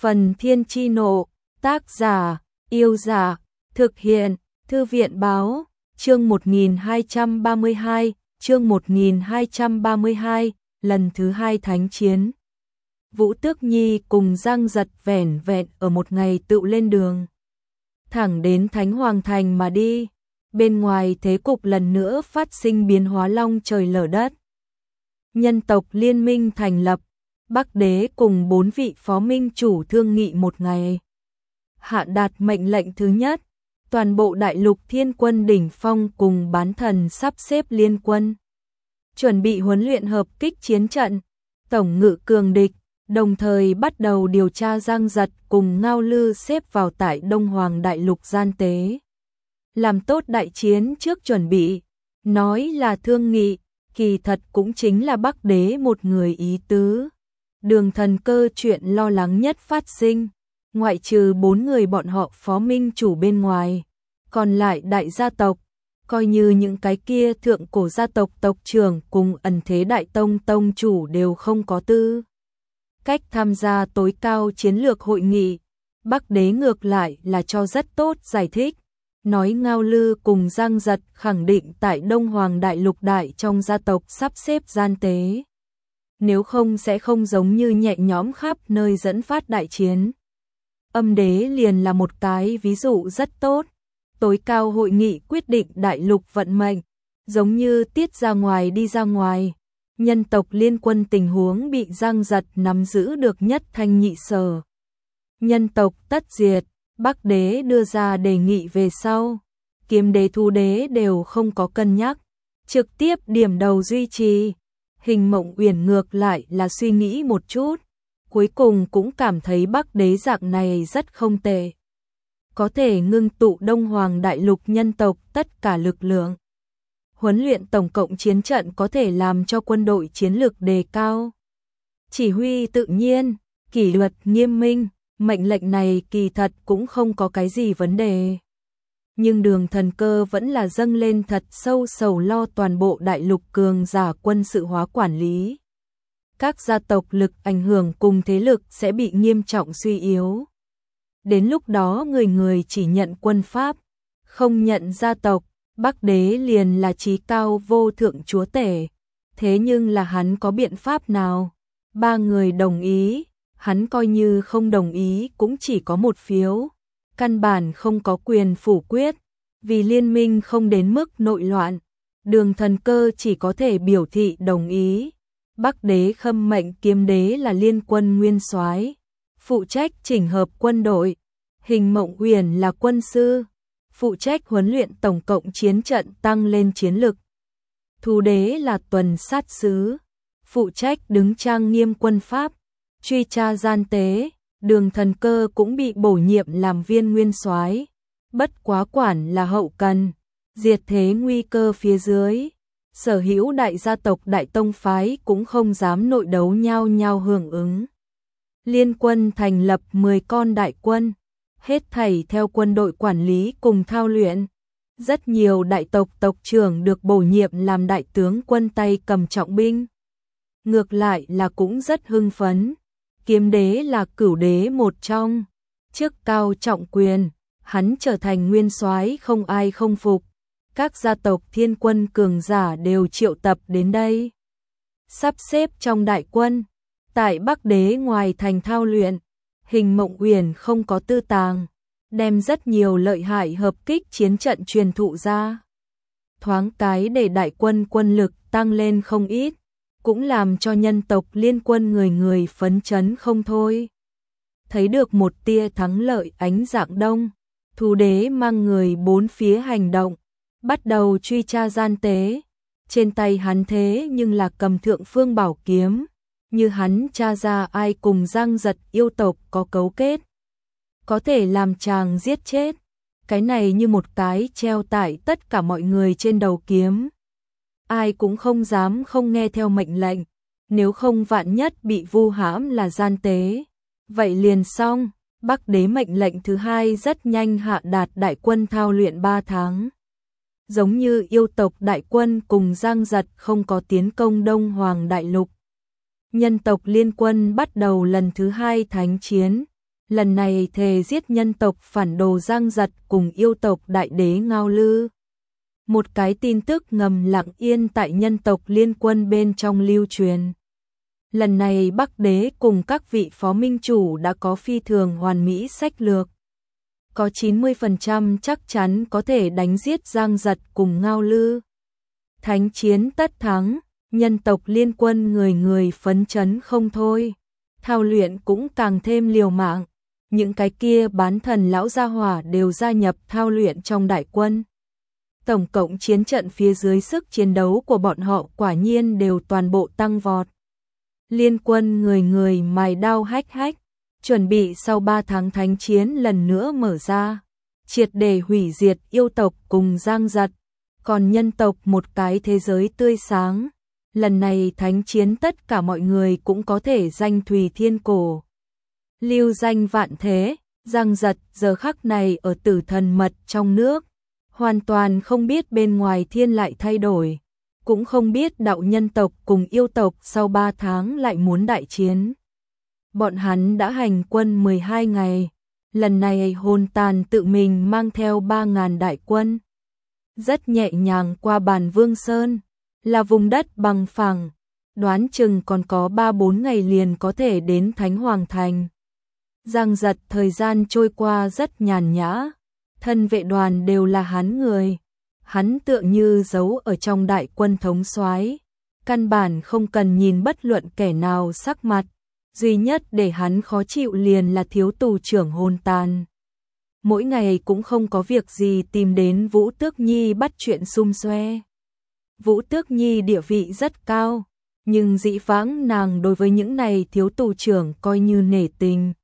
Phần Thiên Chi Nộ, tác giả, Yêu Giả, thực hiện, Thư viện Báo, chương 1232, chương 1232, lần thứ 2 thánh chiến. Vũ Tước Nhi cùng Giang Giật vẻn vẹn ở một ngày tựu lên đường, thẳng đến Thánh Hoàng Thành mà đi. Bên ngoài thế cục lần nữa phát sinh biến hóa long trời lở đất. Nhân tộc liên minh thành lập, Bắc Đế cùng 4 vị phó minh chủ thương nghị một ngày. Hạ đạt mệnh lệnh thứ nhất, toàn bộ đại lục thiên quân đỉnh phong cùng bán thần sắp xếp liên quân, chuẩn bị huấn luyện hợp kích chiến trận, tổng ngự cường địch, đồng thời bắt đầu điều tra Giang Giật cùng Ngao Lư xếp vào tại Đông Hoàng đại lục gian tế. Làm tốt đại chiến trước chuẩn bị, nói là thương nghị, kỳ thật cũng chính là Bắc Đế một người ý tứ. Đường Thần Cơ chuyện lo lắng nhất phát sinh, ngoại trừ 4 người bọn họ phó minh chủ bên ngoài, còn lại đại gia tộc, coi như những cái kia thượng cổ gia tộc tộc trưởng cùng ẩn thế đại tông tông chủ đều không có tư cách tham gia tối cao chiến lược hội nghị. Bắc Đế ngược lại là cho rất tốt giải thích, nói Ngao Lư cùng Giang Giật khẳng định tại Đông Hoàng đại lục đại trong gia tộc sắp xếp gian tế, nếu không sẽ không giống như nhẹ nhõm khắp nơi dẫn phát đại chiến. Âm Đế liền là một cái ví dụ rất tốt. Tối cao hội nghị quyết định đại lục vận mệnh, giống như tiết ra ngoài đi ra ngoài. Nhân tộc liên quân tình huống bị Giang Giật nắm giữ được nhất thanh nhị sở. Nhân tộc tất diệt, Bắc Đế đưa ra đề nghị về sau. Kiếm Đế Thu Đế đều không có cân nhắc, trực tiếp điểm đầu duy trì. Hình Mộng Uyển ngược lại là suy nghĩ một chút, cuối cùng cũng cảm thấy Bắc Đế dạng này rất không tệ. Có thể ngưng tụ Đông Hoàng đại lục nhân tộc tất cả lực lượng. Huấn luyện tổng cộng chiến trận có thể làm cho quân đội chiến lược đề cao. Chỉ huy tự nhiên, kỷ luật nghiêm minh, mệnh lệnh này kỳ thật cũng không có cái gì vấn đề. Nhưng Đường Thần Cơ vẫn là dâng lên thật sâu sầu lo toàn bộ đại lục cường giả quân sự hóa quản lý. Các gia tộc lực ảnh hưởng cùng thế lực sẽ bị nghiêm trọng suy yếu. Đến lúc đó người người chỉ nhận quân pháp, không nhận gia tộc, Bắc Đế liền là chí cao vô thượng chúa tể. Thế nhưng là hắn có biện pháp nào? 3 người đồng ý, hắn coi như không đồng ý cũng chỉ có một phiếu. Căn bản không có quyền phủ quyết, vì liên minh không đến mức nội loạn. Đường Thần Cơ chỉ có thể biểu thị đồng ý. Bắc Đế khâm mệnh Kiếm Đế là liên quân nguyên soái, phụ trách chỉnh hợp quân đội. Hình Mộng Uyển là quân sư, phụ trách huấn luyện tổng cộng chiến trận tăng lên chiến lực. Thu Đế là tuần sát sứ, phụ trách đứng trang nghiêm quân pháp, truy tra gian tế. Đường Thần Cơ cũng bị bổ nhiệm làm viên nguyên soái, bất quá quản là hậu cần, diệt thế nguy cơ phía dưới. Sở hữu đại gia tộc đại tông phái cũng không dám nội đấu nhau nhau hưởng ứng. Liên quân thành lập 10 con đại quân, hết thảy theo quân đội quản lý cùng thao luyện. Rất nhiều đại tộc tộc trưởng được bổ nhiệm làm đại tướng quân tay cầm trọng binh. Ngược lại là cũng rất hưng phấn. Kiếm Đế là cửu đế một trong, chức cao trọng quyền, hắn trở thành nguyên soái không ai không phục. Các gia tộc thiên quân cường giả đều triệu tập đến đây, sắp xếp trong đại quân. Tại Bắc Đế ngoài thành thao luyện, Hình Mộng Uyển không có tư tàng, đem rất nhiều lợi hại hợp kích chiến trận truyền thụ ra. Thoáng cái để đại quân quân lực tăng lên không ít, cũng làm cho nhân tộc liên quân người người phấn chấn không thôi. Thấy được một tia thắng lợi ánh dạng đông, Thu Đế mang người 4 phía hành động, bắt đầu truy tra gian tế. Trên tay hắn thế nhưng là cầm Thượng Phương Bảo Kiếm, như hắn tra ra ai cùng Giang Giật yêu tộc có cấu kết, có thể làm chàng giết chết. Cái này như một cái treo tại tất cả mọi người trên đầu kiếm. Ai cũng không dám không nghe theo mệnh lệnh, nếu không vạn nhất bị vu hãm là gian tế, vậy liền xong. Bắc Đế mệnh lệnh thứ 2 rất nhanh hạ đạt đại quân thao luyện 3 tháng. Giống như yêu tộc đại quân cùng Giang Giật không có tiến công Đông Hoàng đại lục. Nhân tộc liên quân bắt đầu lần thứ 2 thánh chiến, lần này thề giết nhân tộc phản đồ Giang Giật cùng yêu tộc đại đế Ngao Lư. Một cái tin tức ngầm lặng yên tại nhân tộc liên quân bên trong lưu truyền. Lần này Bắc Đế cùng các vị phó minh chủ đã có phi thường hoàn mỹ sách lược. Có 90% chắc chắn có thể đánh giết Giang Giật cùng Ngao Lư. Thánh chiến tất thắng, nhân tộc liên quân người người phấn chấn không thôi. Thao luyện cũng càng thêm liều mạng. Những cái kia bán thần lão gia hỏa đều gia nhập thao luyện trong đại quân. Tổng cộng chiến trận phía dưới sức chiến đấu của bọn họ quả nhiên đều toàn bộ tăng vọt. Liên quân người người mài đao hách hách, chuẩn bị sau 3 tháng thánh chiến lần nữa mở ra, triệt để hủy diệt yêu tộc cùng Giang Giật, còn nhân tộc một cái thế giới tươi sáng. Lần này thánh chiến tất cả mọi người cũng có thể danh thùy thiên cổ. Lưu danh vạn thế, Giang Giật giờ khắc này ở tử thần mật trong nước, hoàn toàn không biết bên ngoài thiên lại thay đổi, cũng không biết đạo nhân tộc cùng yêu tộc sau 3 tháng lại muốn đại chiến. Bọn hắn đã hành quân 12 ngày, lần này Hồn Tàn tự mình mang theo 3.000 đại quân. Rất nhẹ nhàng qua Bàn Vương Sơn, là vùng đất bằng phẳng, đoán chừng còn có 3-4 ngày liền có thể đến Thánh Hoàng Thành. Giang Giật thời gian trôi qua rất nhàn nhã, thân vệ đoàn đều là hắn người. Hắn tựa như giấu ở trong đại quân thống soái, căn bản không cần nhìn bất luận kẻ nào sắc mặt, duy nhất để hắn khó chịu liền là thiếu tù trưởng Hồn Tàn. Mỗi ngày cũng không có việc gì tìm đến Vũ Tước Nhi bắt chuyện xum xoe. Vũ Tước Nhi địa vị rất cao, nhưng dĩ vãng nàng đối với những này thiếu tù trưởng coi như nể tình.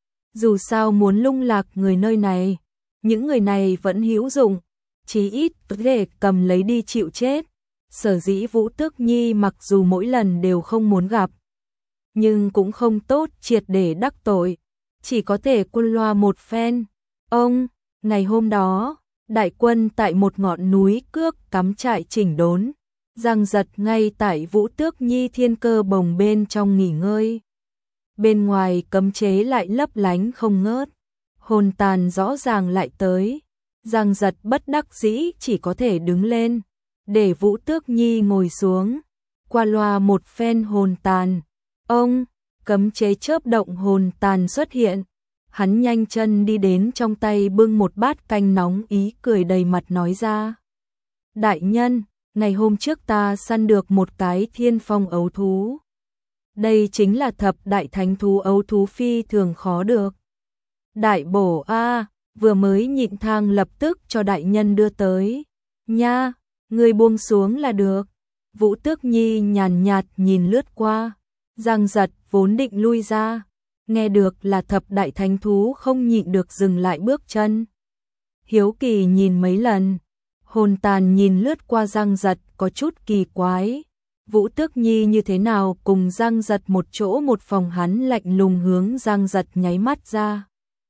Dù sao muốn lung lạc người nơi này, những người này vẫn hữu dụng, chí ít có thể cầm lấy đi chịu chết. Sở dĩ Vũ Tước Nhi mặc dù mỗi lần đều không muốn gặp, nhưng cũng không tốt triệt để đắc tội, chỉ có thể quân loa một phen. Ngày hôm đó, đại quân tại một ngọn núi cước cắm trại chỉnh đốn, Giang Giật ngay tại Vũ Tước Nhi thiên cơ bồng bên trong nghỉ ngơi. Bên ngoài cấm chế lại lấp lánh không ngớt, Hồn Tàn rõ ràng lại tới. Giang Giật bất đắc dĩ chỉ có thể đứng lên, để Vũ Tước Nhi ngồi xuống, qua loa một phen Hồn Tàn. Cấm chế chớp động Hồn Tàn xuất hiện, hắn nhanh chân đi đến trong tay bưng một bát canh nóng, ý cười đầy mặt nói ra. Đại nhân, ngày hôm trước ta săn được một cái thiên phong ấu thú. Đây chính là thập đại thánh thú ấu thú phi thường khó được. Đại bổ a, vừa mới nhịn thang lập tức cho đại nhân đưa tới. Nha, người buông xuống là được. Vũ Tước Nhi nhàn nhạt nhìn lướt qua. Giang Giật vốn định lui ra, nghe được là thập đại thánh thú không nhịn được dừng lại bước chân. Hiếu kỳ nhìn mấy lần, Hồn Tàn nhìn lướt qua Giang Giật có chút kỳ quái. Vũ Tước Nhi như thế nào cùng Giang Giật một chỗ một phòng, hắn lạnh lùng hướng Giang Giật nháy mắt ra.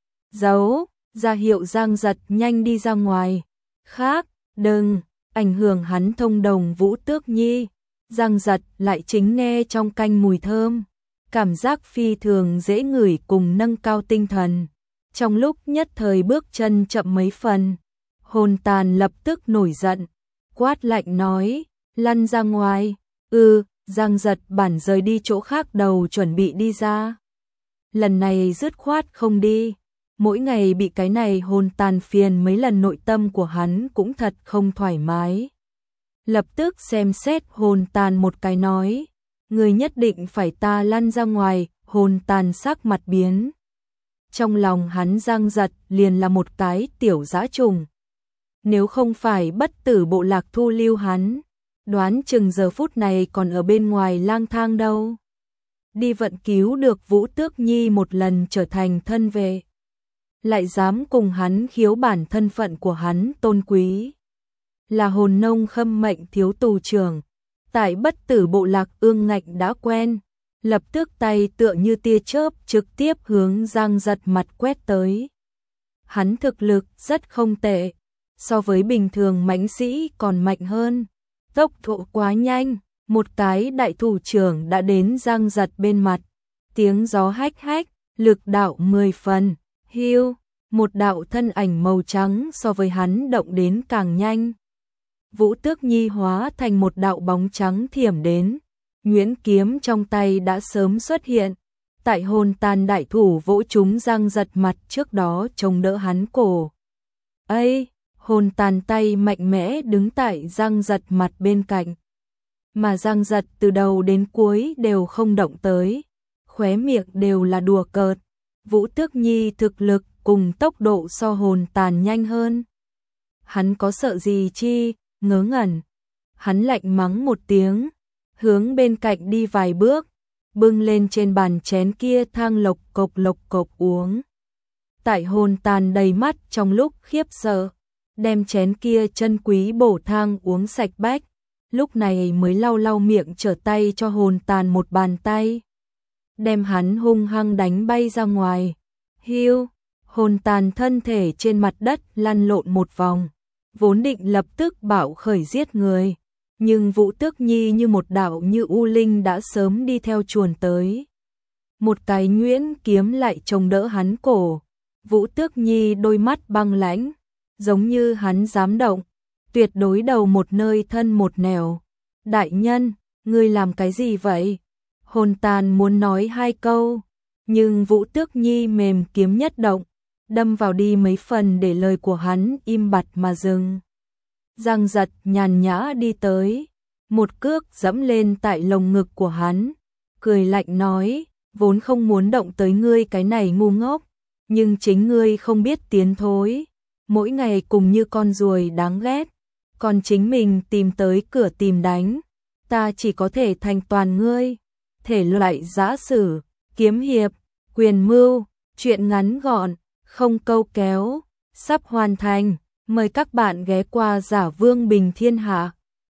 Giấu, ra hiệu Giang Giật nhanh đi ra ngoài. Khác, đừng, ảnh hưởng hắn thông đồng Vũ Tước Nhi. Giang Giật lại chính nghe trong canh mùi thơm, cảm giác phi thường dễ ngửi cùng nâng cao tinh thần. Trong lúc nhất thời bước chân chậm mấy phần, Hồn Tàn lập tức nổi giận, quát lạnh nói, lăn ra ngoài. Giang Giật bản rời đi chỗ khác đầu chuẩn bị đi ra. Lần này dứt khoát không đi, mỗi ngày bị cái này Hồn Tàn phiền mấy lần, nội tâm của hắn cũng thật không thoải mái. Lập tức xem xét Hồn Tàn một cái nói, người nhất định phải ta lăn ra ngoài. Hồn Tàn sắc mặt biến. Trong lòng hắn Giang Giật liền là một cái tiểu dã trùng. Nếu không phải bất tử bộ lạc thu lưu hắn, đoán chừng giờ phút này còn ở bên ngoài lang thang đâu. Đi vận cứu được Vũ Tước Nhi một lần trở thành thân vệ, lại dám cùng hắn khiếu bản thân phận của hắn tôn quý. Là hồn nông khâm mệnh thiếu tù trưởng, tại bất tử bộ lạc ương ngạnh đã quen, lập tức tay tựa như tia chớp trực tiếp hướng Giang Giật mặt quét tới. Hắn thực lực rất không tệ, so với bình thường mãnh sĩ còn mạnh hơn. Tốc độ quá nhanh, một cái đại thủ trưởng đã đến Giang Giật bên mặt. Tiếng gió hách hách, lực đạo 10 phần, Hiu, một đạo thân ảnh màu trắng so với hắn động đến càng nhanh. Vũ Tước Nhi hóa thành một đạo bóng trắng thiểm đến, nhuyễn kiếm trong tay đã sớm xuất hiện. Tại hồn tàn đại thủ vỗ chúng răng giật mặt trước đó chống đỡ hắn cổ. Ây, hồn tàn tay mạnh mẽ đứng tại răng giật mặt bên cạnh. Mà răng giật từ đầu đến cuối đều không động tới, khóe miệng đều là đùa cợt. Vũ Tước Nhi thực lực cùng tốc độ so hồn tàn nhanh hơn. Hắn có sợ gì chi, ngớ ngẩn. Hắn lạnh mắng một tiếng, hướng bên cạnh đi vài bước, bưng lên trên bàn chén kia thang lộc cộc uống. Tại hồn tàn đầy mắt trong lúc khiếp sợ, đem chén kia chân quý bổ thang uống sạch bách, lúc này mới lau lau miệng trở tay cho hồn tàn một bàn tay, đem hắn hung hăng đánh bay ra ngoài. Hiu, hồn tàn thân thể trên mặt đất lăn lộn một vòng, vốn định lập tức bạo khởi giết người, nhưng Vũ Tước Nhi như một đạo như u linh đã sớm đi theo chuồn tới. Một cái nhuyễn kiếm lại chống đỡ hắn cổ. Vũ Tước Nhi đôi mắt băng lãnh, giống như hắn dám động, tuyệt đối đầu một nơi thân một nẻo. Đại nhân, ngươi làm cái gì vậy? Hồn tàn muốn nói hai câu, nhưng Vũ Tước Nhi mềm kiếm nhất động, đâm vào đi mấy phần để lời của hắn im bặt mà dừng. Giang giật nhàn nhã đi tới, một cước dẫm lên tại lồng ngực của hắn, cười lạnh nói, vốn không muốn động tới ngươi cái này ngu ngốc, nhưng chính ngươi không biết tiến thối, mỗi ngày cùng như con ruồi đáng ghét, còn chính mình tìm tới cửa tìm đánh, ta chỉ có thể thành toàn ngươi. Thể loại giã sử, kiếm hiệp, quyền mưu, truyện ngắn gọn, không câu kéo, sắp hoàn thành. Mời các bạn ghé qua Giả Vương Bình Thiên Hạ.